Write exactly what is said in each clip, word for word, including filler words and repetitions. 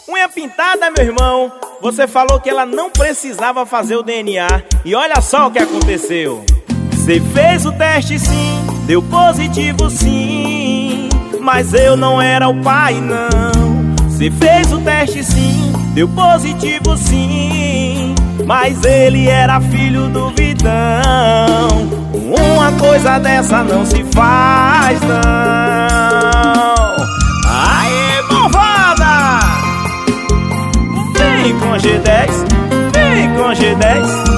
Unha pintada, meu irmão. Você falou que ela não precisava fazer o D N A. E olha só o que aconteceu. Você fez o teste sim, deu positivo sim, mas eu não era o pai não. Você fez o teste sim, deu positivo sim, mas ele era filho do Vitão. Uma coisa dessa não se faz não. Aê, malvada! Vem com G dez, vem com G dez.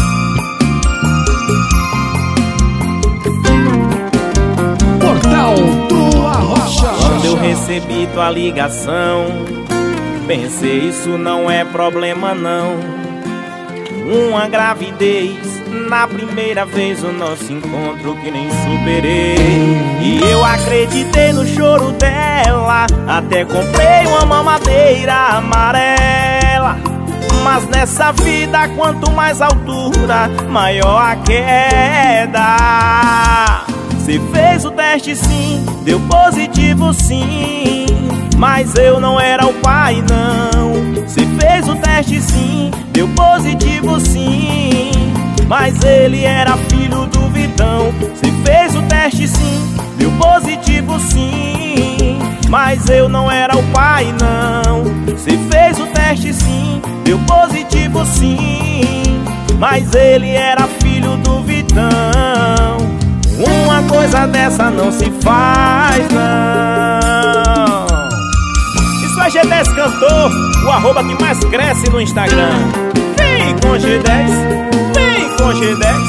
Portal do Arrocha. Quando eu recebi tua ligação, pensei, isso não é problema não. Uma gravidez, na primeira vez o nosso encontro que nem superei. E eu acreditei no choro dela, até comprei uma mamadeira amarela. Mas nessa vida, quanto mais altura, maior a queda. Você fez o teste sim, deu positivo sim, mas eu não era o pai não. Você fez o teste sim, deu positivo sim, mas ele era filho do Vitão. Você fez o teste sim, deu positivo sim, mas eu não era o pai não. Você fez o teste sim, deu positivo sim, mas ele era filho do Vitão. Uma coisa dessa não se faz não. Isso é G dez Cantor, o arroba que mais cresce no Instagram. Vem com G dez, vem com G dez.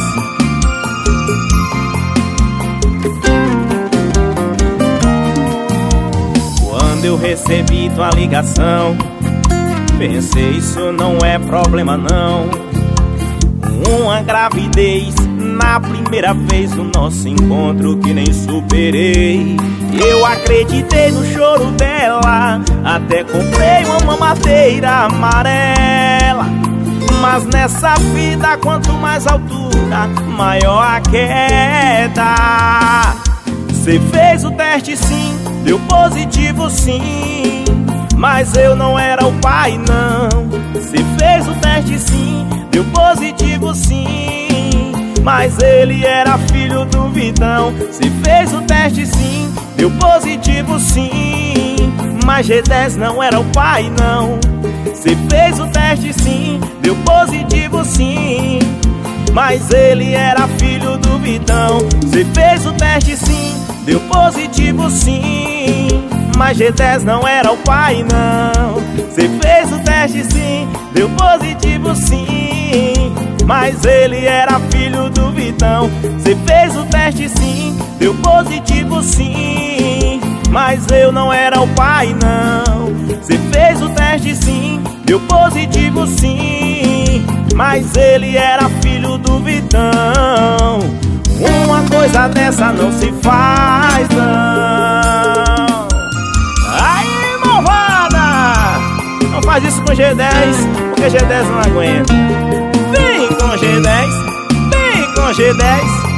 Quando eu recebi tua ligação, pensei, isso não é problema não. Uma gravidez, na primeira vez o nosso encontro que nem superei. Eu acreditei no choro dela, até comprei uma mamadeira amarela. Mas nessa vida, quanto mais altura, maior a queda. Você fez o teste sim, deu positivo sim, mas eu não era o pai não. Você fez o teste sim, deu positivo sim, mas ele era filho do Vitão. Você fez o teste sim, deu positivo sim, mas G dez não era o pai não. Você fez o teste sim, deu positivo sim, mas ele era filho do Vitão. Você fez o teste sim, deu positivo sim, mas G dez não era o pai não. Você fez o teste sim, deu positivo sim, mas ele era filho do Vitão. Você fez o teste sim, deu positivo sim, mas eu não era o pai não. Você fez o teste sim, deu positivo sim, mas ele era filho do Vitão. Uma coisa dessa não se faz não. Aí, malvada! Não faz isso com G dez, porque G dez não aguenta. Vem com G dez, vem com G dez.